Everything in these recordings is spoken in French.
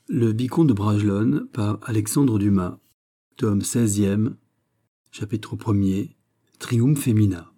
Le Vicomte de Bragelonne par Alexandre Dumas, tome 16e, chapitre 1er, Triumph Femina.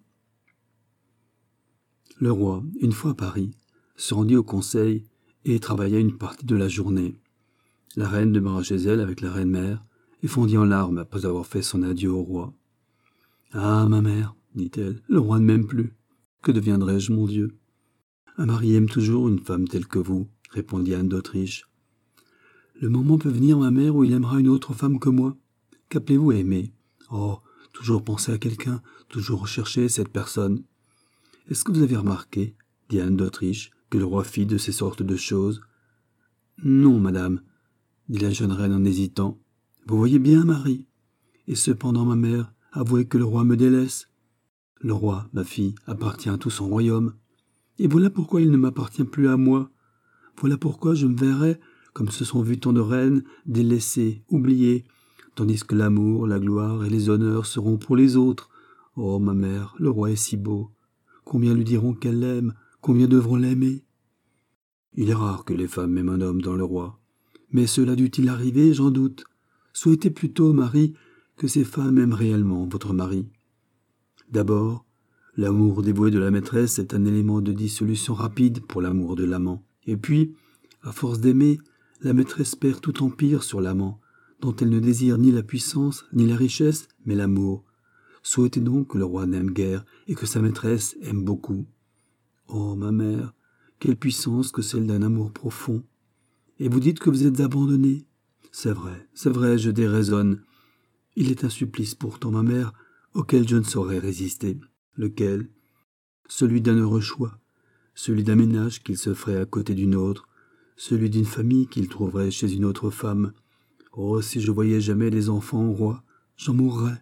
Le roi, une fois à Paris, se rendit au conseil et travailla une partie de la journée. La reine demeura chez elle avec la reine-mère et fondit en larmes après avoir fait son adieu au roi. « Ah, ma mère, dit-elle, le roi ne m'aime plus. Que deviendrai-je, mon Dieu ? Un mari aime toujours une femme telle que vous, répondit Anne d'Autriche. Le moment peut venir, ma mère, où il aimera une autre femme que moi. Qu'appelez-vous aimer ? Oh, toujours penser à quelqu'un, toujours rechercher cette personne. Est-ce que vous avez remarqué, dit Anne d'Autriche, que le roi fit de ces sortes de choses ? Non, madame, dit la jeune reine en hésitant. Vous voyez bien, Marie. Et cependant, ma mère, avouez que le roi me délaisse. Le roi, ma fille, appartient à tout son royaume. Et voilà pourquoi il ne m'appartient plus à moi. Voilà pourquoi je me verrai, comme se sont vus tant de reines, délaissées, oubliées, tandis que l'amour, la gloire et les honneurs seront pour les autres. Oh, ma mère, le roi est si beau. Combien lui diront qu'elle l'aime, combien devront l'aimer ? Il est rare que les femmes aiment un homme dans le roi. Mais cela dût-il arriver, j'en doute. Souhaitez plutôt, Marie, que ces femmes aiment réellement votre mari. D'abord, l'amour dévoué de la maîtresse est un élément de dissolution rapide pour l'amour de l'amant. Et puis, à force d'aimer, la maîtresse perd tout empire sur l'amant, dont elle ne désire ni la puissance, ni la richesse, mais l'amour. Souhaitez donc que le roi n'aime guère et que sa maîtresse aime beaucoup. Oh, ma mère, quelle puissance que celle d'un amour profond. Et vous dites que vous êtes abandonnée. C'est vrai, je déraisonne. Il est un supplice pourtant, ma mère, auquel je ne saurais résister. Lequel ? Celui d'un heureux choix, celui d'un ménage qu'il se ferait à côté d'une autre, celui d'une famille qu'il trouverait chez une autre femme. Oh, si je voyais jamais les enfants au roi, j'en mourrais.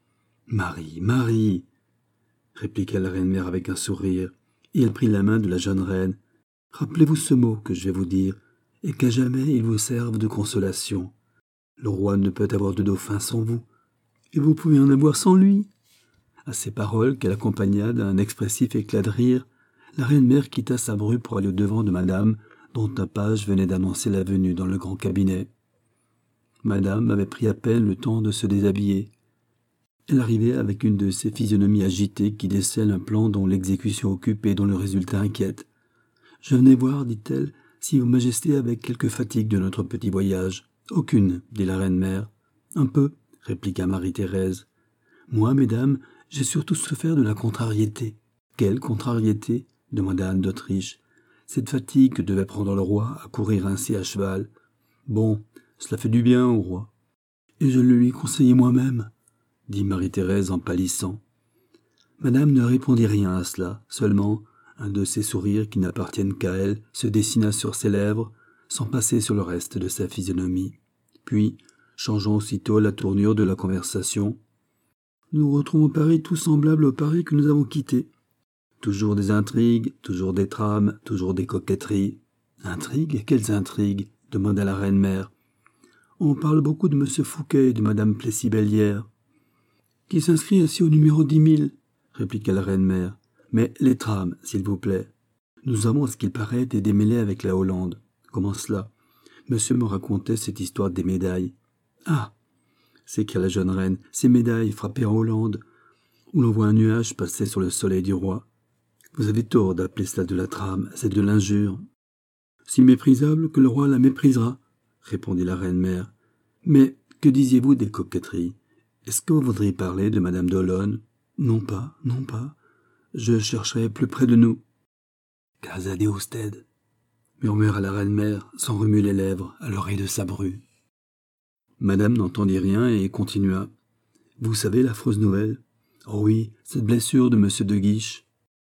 Marie, répliqua la reine-mère avec un sourire, et elle prit la main de la jeune reine. Rappelez-vous ce mot que je vais vous dire, et qu'à jamais il vous serve de consolation. Le roi ne peut avoir de dauphin sans vous, et vous pouvez en avoir sans lui. À ces paroles, qu'elle accompagna d'un expressif éclat de rire, la reine-mère quitta sa bru pour aller au-devant de madame, dont un page venait d'annoncer la venue dans le grand cabinet. Madame avait pris à peine le temps de se déshabiller. Elle arrivait avec une de ces physionomies agitées qui décèlent un plan dont l'exécution occupe et dont le résultat inquiète. « Je venais voir, dit-elle, si Vos Majestés avaient quelque fatigue de notre petit voyage. »« Aucune, dit la reine-mère. »« Un peu, répliqua Marie-Thérèse. »« Moi, mesdames, j'ai surtout souffert de la contrariété. »« Quelle contrariété ?» demanda Anne d'Autriche. « Cette fatigue que devait prendre le roi à courir ainsi à cheval. Bon, cela fait du bien au roi. Et je le lui conseillais moi-même, dit Marie-Thérèse en pâlissant. Madame ne répondit rien à cela, seulement un de ces sourires qui n'appartiennent qu'à elle se dessina sur ses lèvres, sans passer sur le reste de sa physionomie. Puis, changeant aussitôt la tournure de la conversation, « Nous retrouvons Paris tout semblable au Paris que nous avons quitté. Toujours des intrigues, toujours des trames, toujours des coquetteries. »« Intrigues ? Quelles intrigues ?» demanda la reine-mère. « On parle beaucoup de M. Fouquet et de Mme Plessis-Bellière. »« Qui s'inscrit ainsi au numéro 10 000, » répliqua la reine-mère. « Mais les trames, s'il vous plaît. Nous avons, à ce qu'il paraît, des démêlés avec la Hollande. »« Comment cela ? Monsieur me racontait cette histoire des médailles. »« Ah !» s'écria la jeune reine, « ces médailles frappées en Hollande, où l'on voit un nuage passer sur le soleil du roi. Vous avez tort d'appeler cela de la trame, c'est de l'injure. »« Si méprisable que le roi la méprisera, » répondit la reine-mère. « Mais que disiez-vous des coquetteries ? Est-ce que vous voudriez parler de Madame d'Olonne ? » Non pas. Je chercherai plus près de nous. « Casa de usted » murmura la reine-mère, sans remuer les lèvres, à l'oreille de sa bru. Madame n'entendit rien et continua. « Vous savez l'affreuse nouvelle ? Oh oui, cette blessure de Monsieur de Guiche. »«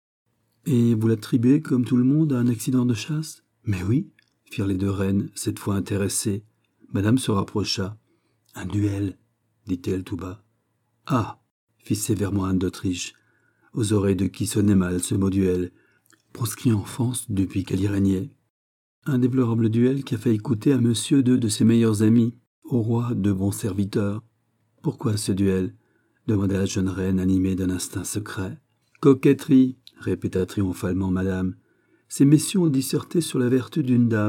Et vous l'attribuez, comme tout le monde, à un accident de chasse ? » ?»« Mais oui, » firent les deux reines, cette fois intéressées. Madame se rapprocha. « Un duel, » dit-elle tout bas. « Ah !» fit sévèrement Anne d'Autriche, aux oreilles de qui sonnait mal ce mot duel, proscrit en France depuis qu'elle y régnait. Un déplorable duel qui a failli coûter à monsieur deux de ses meilleurs amis, au roi deux bons serviteurs. Pourquoi ce duel ? Demanda la jeune reine animée d'un instinct secret. Coquetterie, répéta triomphalement madame. Ces messieurs ont disserté sur la vertu d'une dame,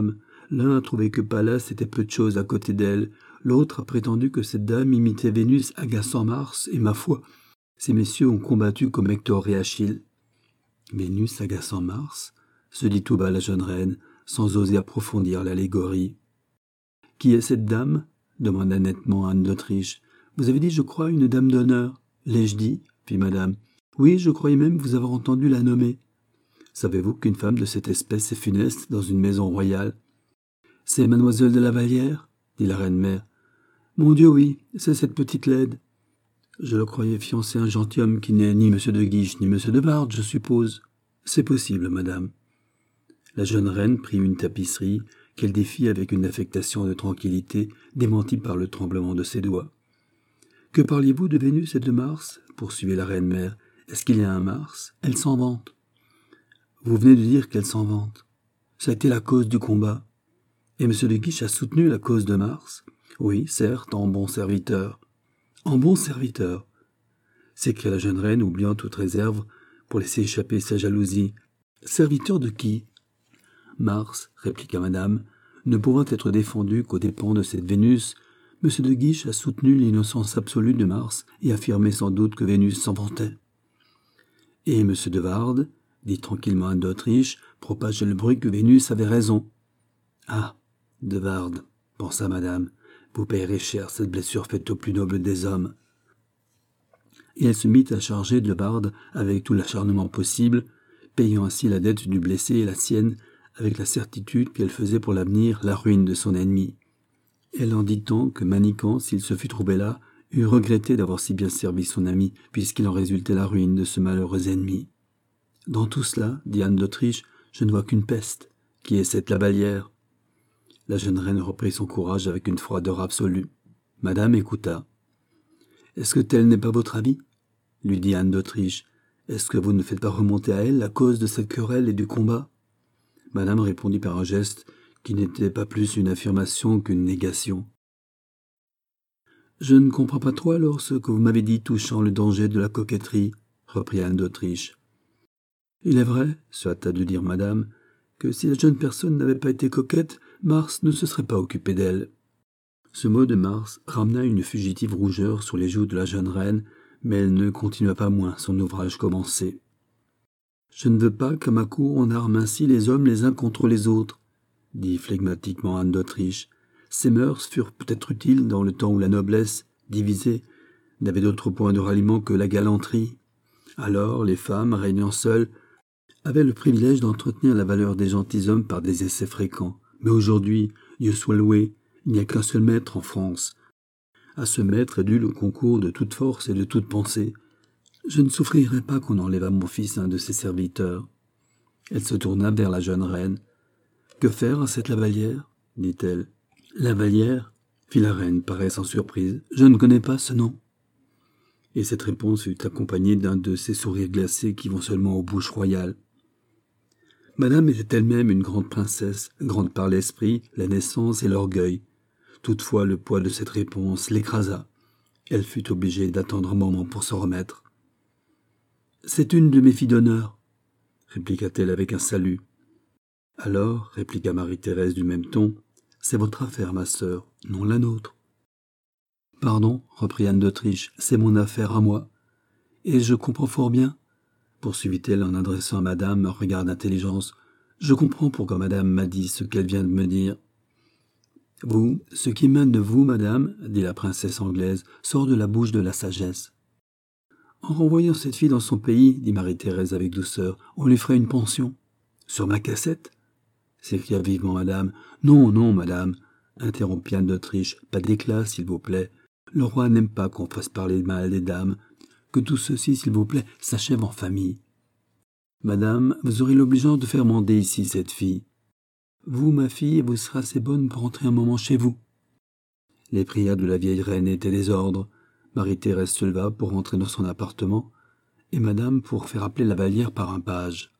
L'un a trouvé que Pallas était peu de chose à côté d'elle, l'autre a prétendu que cette dame imitait Vénus agaçant Mars, et ma foi, ces messieurs ont combattu comme Hector et Achille. Vénus agaçant Mars, se dit tout bas la jeune reine, sans oser approfondir l'allégorie. Qui est cette dame? Demanda nettement Anne d'Autriche. Vous avez dit, je crois, une dame d'honneur. L'ai-je dit? Fit madame. Oui, je croyais même vous avoir entendu la nommer. Savez-vous qu'une femme de cette espèce est funeste dans une maison royale? C'est mademoiselle de la Vallière? Dit la reine-mère. Mon Dieu, oui, c'est cette petite laide. Je le croyais fiancé à un gentilhomme qui n'est ni monsieur de Guiche ni monsieur de Wardes, je suppose. C'est possible, madame. La jeune reine prit une tapisserie qu'elle défit avec une affectation de tranquillité démentie par le tremblement de ses doigts. « Que parliez-vous de Vénus et de Mars » poursuivit la reine-mère. « Est-ce qu'il y a un Mars? Elle s'en vante. » Vous venez de dire qu'elle s'en vante. Ça a été la cause du combat. Et M. de Guiche a soutenu la cause de Mars? Oui, certes, en bon serviteur. En bon serviteur, s'écria la jeune reine, oubliant toute réserve pour laisser échapper sa jalousie. Serviteur de qui? Mars, répliqua madame, ne pouvant être défendu qu'aux dépens de cette Vénus, M. de Guiche a soutenu l'innocence absolue de Mars et affirmé sans doute que Vénus s'en vantait. Et M. de Wardes, dit tranquillement Anne d'Autriche, propageait le bruit que Vénus avait raison. Ah, de Wardes, pensa madame, vous payerez cher cette blessure faite au plus noble des hommes. Et elle se mit à charger de Wardes avec tout l'acharnement possible, payant ainsi la dette du blessé et la sienne, avec la certitude qu'elle faisait pour l'avenir la ruine de son ennemi. Elle en dit tant que Manicamp, s'il se fût trouvé là, eût regretté d'avoir si bien servi son ami, puisqu'il en résultait la ruine de ce malheureux ennemi. Dans tout cela, dit Anne d'Autriche, je ne vois qu'une peste, qui est cette Lavallière. La jeune reine reprit son courage avec une froideur absolue. Madame écouta. Est-ce que tel n'est pas votre avis? Lui dit Anne d'Autriche. Est-ce que vous ne faites pas remonter à elle la cause de cette querelle et du combat? Madame répondit par un geste qui n'était pas plus une affirmation qu'une négation. « Je ne comprends pas trop alors ce que vous m'avez dit touchant le danger de la coquetterie, » reprit Anne d'Autriche. « Il est vrai, se hâta de dire madame, que si la jeune personne n'avait pas été coquette, Mars ne se serait pas occupé d'elle. » Ce mot de Mars ramena une fugitive rougeur sur les joues de la jeune reine, mais elle ne continua pas moins son ouvrage commencé. « Je ne veux pas qu'à ma cour on arme ainsi les hommes les uns contre les autres, » dit flegmatiquement Anne d'Autriche. Ces mœurs furent peut-être utiles dans le temps où la noblesse, divisée, n'avait d'autre point de ralliement que la galanterie. Alors, les femmes, régnant seules, avaient le privilège d'entretenir la valeur des gentilshommes par des essais fréquents. Mais aujourd'hui, Dieu soit loué, il n'y a qu'un seul maître en France. À ce maître est dû le concours de toute force et de toute pensée. Je ne souffrirai pas qu'on enlève à mon fils un de ses serviteurs. Elle se tourna vers la jeune reine. « Que faire à cette Lavallière » dit-elle. « Lavallière » fit la reine, paraissant surprise. « Je ne connais pas ce nom. » Et cette réponse fut accompagnée d'un de ces sourires glacés qui vont seulement aux bouches royales. Madame était elle-même une grande princesse, grande par l'esprit, la naissance et l'orgueil. Toutefois, le poids de cette réponse l'écrasa. Elle fut obligée d'attendre un moment pour se remettre. « C'est une de mes filles d'honneur, » répliqua-t-elle avec un salut. « Alors, répliqua Marie-Thérèse du même ton, c'est votre affaire, ma sœur, non la nôtre. »« Pardon, reprit Anne d'Autriche, c'est mon affaire à moi. Et je comprends fort bien, poursuivit-elle en adressant à madame un regard d'intelligence, je comprends pourquoi madame m'a dit ce qu'elle vient de me dire. Vous, ce qui émane de vous, madame, dit la princesse anglaise, sort de la bouche de la sagesse. En renvoyant cette fille dans son pays, dit Marie-Thérèse avec douceur, on lui ferait une pension. Sur ma cassette? S'écria vivement madame. Non, non, madame, interrompit Anne d'Autriche, pas d'éclat, s'il vous plaît. Le roi n'aime pas qu'on fasse parler mal des dames. Que tout ceci, s'il vous plaît, s'achève en famille. Madame, vous aurez l'obligeance de faire mander ici cette fille. Vous, ma fille, vous serez assez bonne pour entrer un moment chez vous. Les prières de la vieille reine étaient des ordres. Marie-Thérèse se leva pour rentrer dans son appartement, et madame pour faire appeler la Vallière par un page.